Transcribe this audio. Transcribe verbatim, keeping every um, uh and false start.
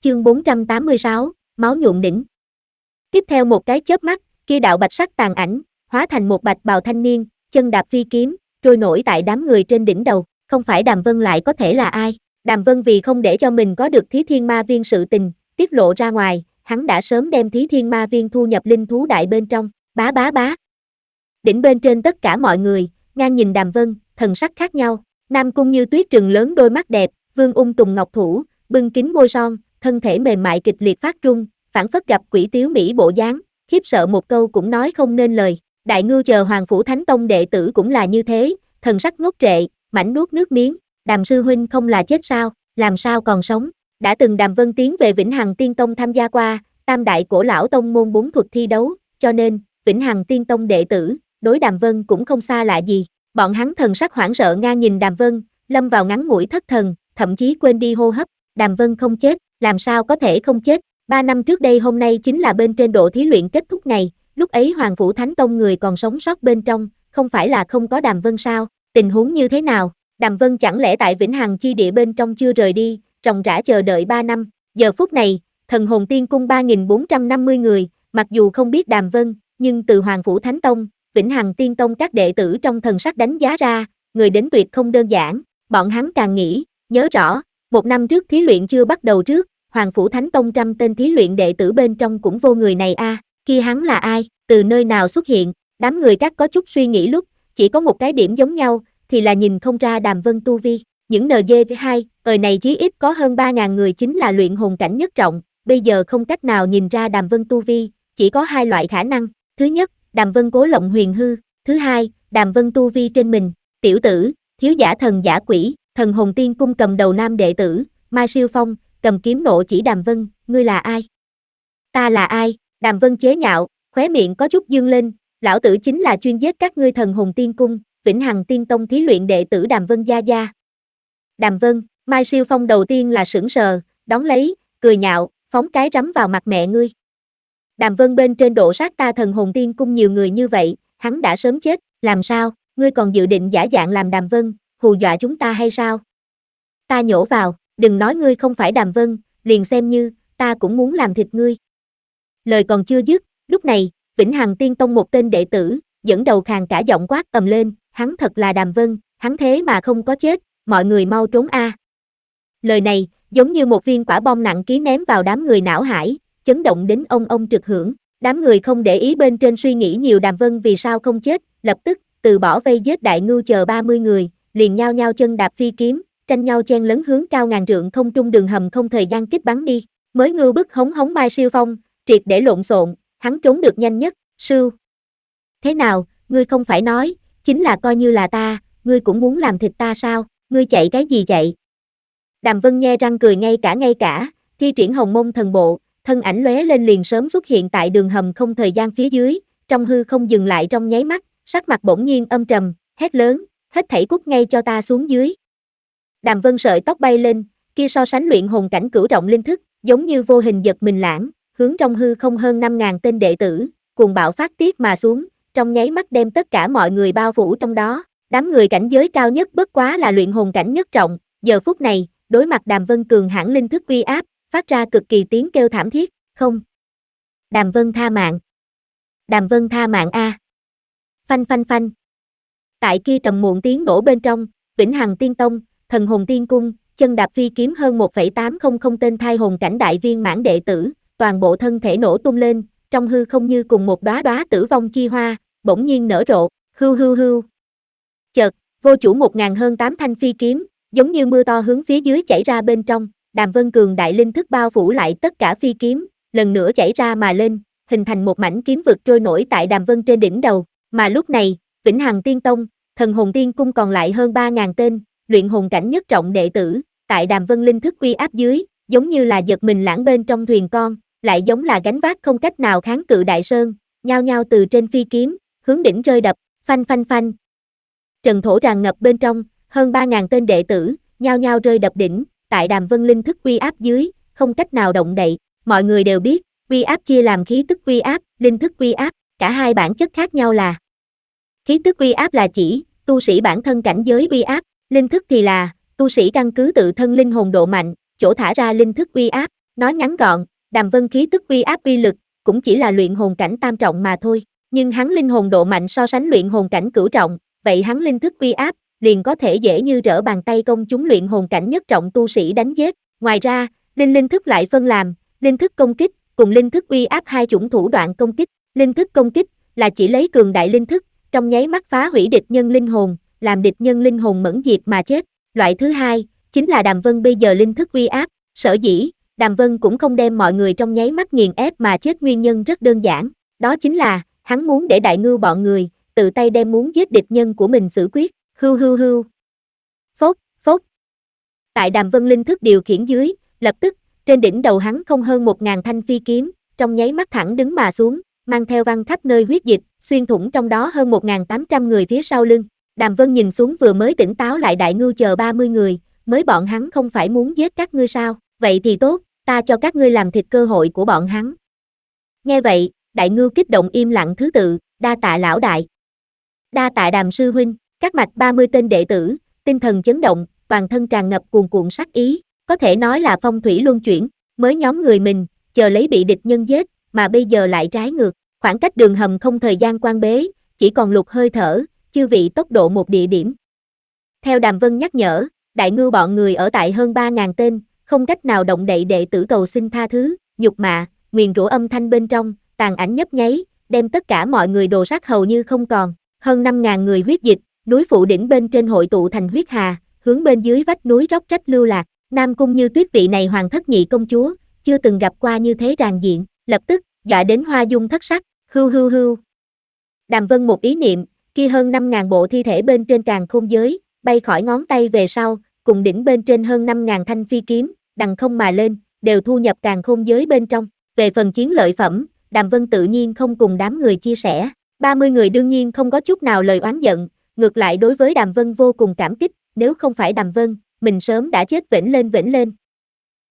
Chương bốn trăm tám mươi sáu, máu nhuộm đỉnh. Tiếp theo một cái chớp mắt, kia đạo bạch sắc tàn ảnh, hóa thành một bạch bào thanh niên, chân đạp phi kiếm, trôi nổi tại đám người trên đỉnh đầu, không phải Đàm Vân lại có thể là ai? Đàm Vân vì không để cho mình có được Thí Thiên Ma Viên sự tình, tiết lộ ra ngoài, hắn đã sớm đem Thí Thiên Ma Viên thu nhập linh thú đại bên trong, bá bá bá. Đỉnh bên trên tất cả mọi người, ngang nhìn Đàm Vân, thần sắc khác nhau, Nam Cung Như Tuyết trừng lớn đôi mắt đẹp, Vương Ung Tùng ngọc thủ, bưng kín môi son, thân thể mềm mại kịch liệt phát run, phảng phất gặp quỷ tiếu mỹ bộ dáng, khiếp sợ một câu cũng nói không nên lời. Đại Ngưu chờ Hoàng Phủ Thánh Tông đệ tử cũng là như thế, thần sắc ngốc trệ, mảnh nuốt nước miếng, Đàm sư huynh không là chết sao, làm sao còn sống? Đã từng Đàm Vân tiến về Vĩnh Hằng Tiên Tông tham gia qua, tam đại cổ lão tông môn bốn thuật thi đấu, cho nên, Vĩnh Hằng Tiên Tông đệ tử, đối Đàm Vân cũng không xa lạ gì. Bọn hắn thần sắc hoảng sợ ngang nhìn Đàm Vân, lâm vào ngắn ngủi thất thần, thậm chí quên đi hô hấp. Đàm Vân không chết, làm sao có thể không chết? Ba năm trước đây hôm nay chính là bên trên độ thí luyện kết thúc ngày, lúc ấy Hoàng Phủ Thánh Tông người còn sống sót bên trong, không phải là không có Đàm Vân sao? Tình huống như thế nào? Đàm Vân chẳng lẽ tại Vĩnh Hằng chi địa bên trong chưa rời đi, ròng rã chờ đợi ba năm. Giờ phút này, Thần Hồn Tiên Cung ba nghìn bốn trăm năm mươi người, mặc dù không biết Đàm Vân, nhưng từ Hoàng Phủ Thánh Tông, Vĩnh Hằng Tiên Tông các đệ tử trong thần sắc đánh giá ra, người đến tuyệt không đơn giản. Bọn hắn càng nghĩ, nhớ rõ, một năm trước thí luyện chưa bắt đầu trước, Hoàng Phủ Thánh Tông trăm tên thí luyện đệ tử bên trong cũng vô người này a, à, kia hắn là ai, từ nơi nào xuất hiện? Đám người các có chút suy nghĩ lúc, chỉ có một cái điểm giống nhau, thì là nhìn không ra Đàm Vân tu vi. Những en giê hai, thời này chí ít có hơn ba nghìn người chính là luyện hồn cảnh nhất trọng, bây giờ không cách nào nhìn ra Đàm Vân tu vi, chỉ có hai loại khả năng. Thứ nhất, Đàm Vân cố lộng huyền hư, thứ hai, Đàm Vân tu vi trên mình. Tiểu tử, thiếu giả thần giả quỷ. Thần Hồn Tiên Cung cầm đầu nam đệ tử, Mai Siêu Phong, cầm kiếm nộ chỉ Đàm Vân, ngươi là ai? Ta là ai? Đàm Vân chế nhạo, khóe miệng có chút dương lên, lão tử chính là chuyên giết các ngươi Thần Hồn Tiên Cung, Vĩnh Hằng Tiên Tông thí luyện đệ tử Đàm Vân gia gia. Đàm Vân, Mai Siêu Phong đầu tiên là sững sờ, đón lấy, cười nhạo, phóng cái rắm vào mặt mẹ ngươi. Đàm Vân bên trên độ sát ta Thần Hồn Tiên Cung nhiều người như vậy, hắn đã sớm chết, làm sao, ngươi còn dự định giả dạng làm Đàm Vân, hù dọa chúng ta hay sao? Ta nhổ vào, đừng nói ngươi không phải Đàm Vân, liền xem như, ta cũng muốn làm thịt ngươi. Lời còn chưa dứt, lúc này, Vĩnh Hằng Tiên Tông một tên đệ tử, dẫn đầu khàn cả giọng quát ầm lên, hắn thật là Đàm Vân, hắn thế mà không có chết, mọi người mau trốn a. Lời này, giống như một viên quả bom nặng ký ném vào đám người não hải, chấn động đến ông ông trực hưởng. Đám người không để ý bên trên suy nghĩ nhiều Đàm Vân vì sao không chết, lập tức, từ bỏ vây giết Đại Ngưu chờ ba mươi người, liền nhao nhao chân đạp phi kiếm, tranh nhau chen lấn hướng cao ngàn trượng không trung đường hầm không thời gian kích bắn đi. Mới ngưu bức hống hống Mai Siêu Phong, triệt để lộn xộn, hắn trốn được nhanh nhất, sưu. Thế nào, ngươi không phải nói, chính là coi như là ta, ngươi cũng muốn làm thịt ta sao, ngươi chạy cái gì chạy? Đàm Vân nhe răng cười ngay cả ngay cả, thi triển Hồng Mông thần bộ, thân ảnh lóe lên liền sớm xuất hiện tại đường hầm không thời gian phía dưới, trong hư không dừng lại trong nháy mắt, sắc mặt bỗng nhiên âm trầm, hét lớn, hết thảy cút ngay cho ta xuống dưới. Đàm Vân sợi tóc bay lên, kia so sánh luyện hồn cảnh cửu trọng linh thức, giống như vô hình giật mình lãng, hướng trong hư không hơn năm nghìn tên đệ tử, cuồng bạo phát tiết mà xuống, trong nháy mắt đem tất cả mọi người bao phủ trong đó. Đám người cảnh giới cao nhất bất quá là luyện hồn cảnh nhất trọng, giờ phút này, đối mặt Đàm Vân cường hãn linh thức uy áp, phát ra cực kỳ tiếng kêu thảm thiết, không. Đàm Vân tha mạng. Đàm Vân tha mạng a. Phanh phanh phanh. Tại kia trầm muộn tiếng nổ bên trong, Vĩnh Hằng Tiên Tông, Thần Hồn Tiên Cung, chân đạp phi kiếm hơn một phẩy tám không không tên thai hồn cảnh đại viên mãn đệ tử, toàn bộ thân thể nổ tung lên, trong hư không như cùng một đóa đóa tử vong chi hoa, bỗng nhiên nở rộ, hưu hưu hưu. Chợt, vô chủ một ngàn hơn tám thanh phi kiếm, giống như mưa to hướng phía dưới chảy ra bên trong, Đàm Vân cường đại linh thức bao phủ lại tất cả phi kiếm, lần nữa chảy ra mà lên, hình thành một mảnh kiếm vực trôi nổi tại Đàm Vân trên đỉnh đầu, mà lúc này, Vĩnh Hằng Tiên Tông, Thần Hồn Tiên Cung còn lại hơn ba nghìn tên, luyện hồn cảnh nhất trọng đệ tử, tại Đàm Vân linh thức uy áp dưới, giống như là giật mình lãng bên trong thuyền con, lại giống là gánh vác không cách nào kháng cự đại sơn, nhao nhao từ trên phi kiếm, hướng đỉnh rơi đập, phanh phanh phanh. Trần thổ tràn ngập bên trong, hơn ba nghìn tên đệ tử, nhao nhao rơi đập đỉnh, tại Đàm Vân linh thức uy áp dưới, không cách nào động đậy. Mọi người đều biết, uy áp chia làm khí tức uy áp, linh thức uy áp, cả hai bản chất khác nhau là khí tức uy áp là chỉ tu sĩ bản thân cảnh giới uy áp, linh thức thì là tu sĩ căn cứ tự thân linh hồn độ mạnh, chỗ thả ra linh thức uy áp. Nói ngắn gọn, Đàm Vân khí tức uy áp uy lực, cũng chỉ là luyện hồn cảnh tam trọng mà thôi, nhưng hắn linh hồn độ mạnh so sánh luyện hồn cảnh cửu trọng, vậy hắn linh thức uy áp, liền có thể dễ như trở bàn tay công chúng luyện hồn cảnh nhất trọng tu sĩ đánh giết. Ngoài ra, linh linh thức lại phân làm, linh thức công kích, cùng linh thức uy áp hai chủng thủ đoạn công kích. Linh thức công kích, là chỉ lấy cường đại linh thức, trong nháy mắt phá hủy địch nhân linh hồn, làm địch nhân linh hồn mẫn diệt mà chết. Loại thứ hai, chính là Đàm Vân bây giờ linh thức uy áp, sở dĩ, Đàm Vân cũng không đem mọi người trong nháy mắt nghiền ép mà chết nguyên nhân rất đơn giản, đó chính là, hắn muốn để Đại Ngưu bọn người, tự tay đem muốn giết địch nhân của mình xử quyết, hưu hưu hưu. Phốt, phốt. Tại Đàm Vân linh thức điều khiển dưới, lập tức, trên đỉnh đầu hắn không hơn một ngàn thanh phi kiếm, trong nháy mắt thẳng đứng mà xuống, mang theo văng khắp nơi huyết dịch, xuyên thủng trong đó hơn một nghìn tám trăm người phía sau lưng. Đàm Vân nhìn xuống vừa mới tỉnh táo lại Đại Ngưu chờ ba mươi người, mới bọn hắn không phải muốn giết các ngươi sao, vậy thì tốt, ta cho các ngươi làm thịt cơ hội của bọn hắn. Nghe vậy, Đại Ngưu kích động im lặng thứ tự, đa tạ lão đại. Đa tạ Đàm sư huynh, các mạch ba mươi tên đệ tử, tinh thần chấn động, toàn thân tràn ngập cuồn cuộn sát ý, có thể nói là phong thủy luân chuyển, mới nhóm người mình, chờ lấy bị địch nhân giết, mà bây giờ lại trái ngược, khoảng cách đường hầm không thời gian quan bế, chỉ còn lục hơi thở, chư vị tốc độ một địa điểm. Theo Đàm Vân nhắc nhở, Đại Ngưu bọn người ở tại hơn ba nghìn tên, không cách nào động đậy đệ tử cầu xin tha thứ, nhục mạ, nguyền rủa âm thanh bên trong, tàn ảnh nhấp nháy, đem tất cả mọi người đồ sát hầu như không còn, hơn năm nghìn người huyết dịch, núi phụ đỉnh bên trên hội tụ thành huyết hà, hướng bên dưới vách núi róc rách lưu lạc, Nam Cung Như Tuyết vị này hoàng thất nhị công chúa, chưa từng gặp qua như thế tràn diện, lập tức, dọa đến hoa dung thất sắc, hưu hưu hưu. Đàm Vân một ý niệm, kia hơn năm nghìn bộ thi thể bên trên càn khôn giới, bay khỏi ngón tay về sau, cùng đỉnh bên trên hơn năm nghìn thanh phi kiếm, đằng không mà lên, đều thu nhập càn khôn giới bên trong. Về phần chiến lợi phẩm, Đàm Vân tự nhiên không cùng đám người chia sẻ, ba mươi người đương nhiên không có chút nào lời oán giận, ngược lại đối với Đàm Vân vô cùng cảm kích, nếu không phải Đàm Vân, mình sớm đã chết vĩnh lên vĩnh lên.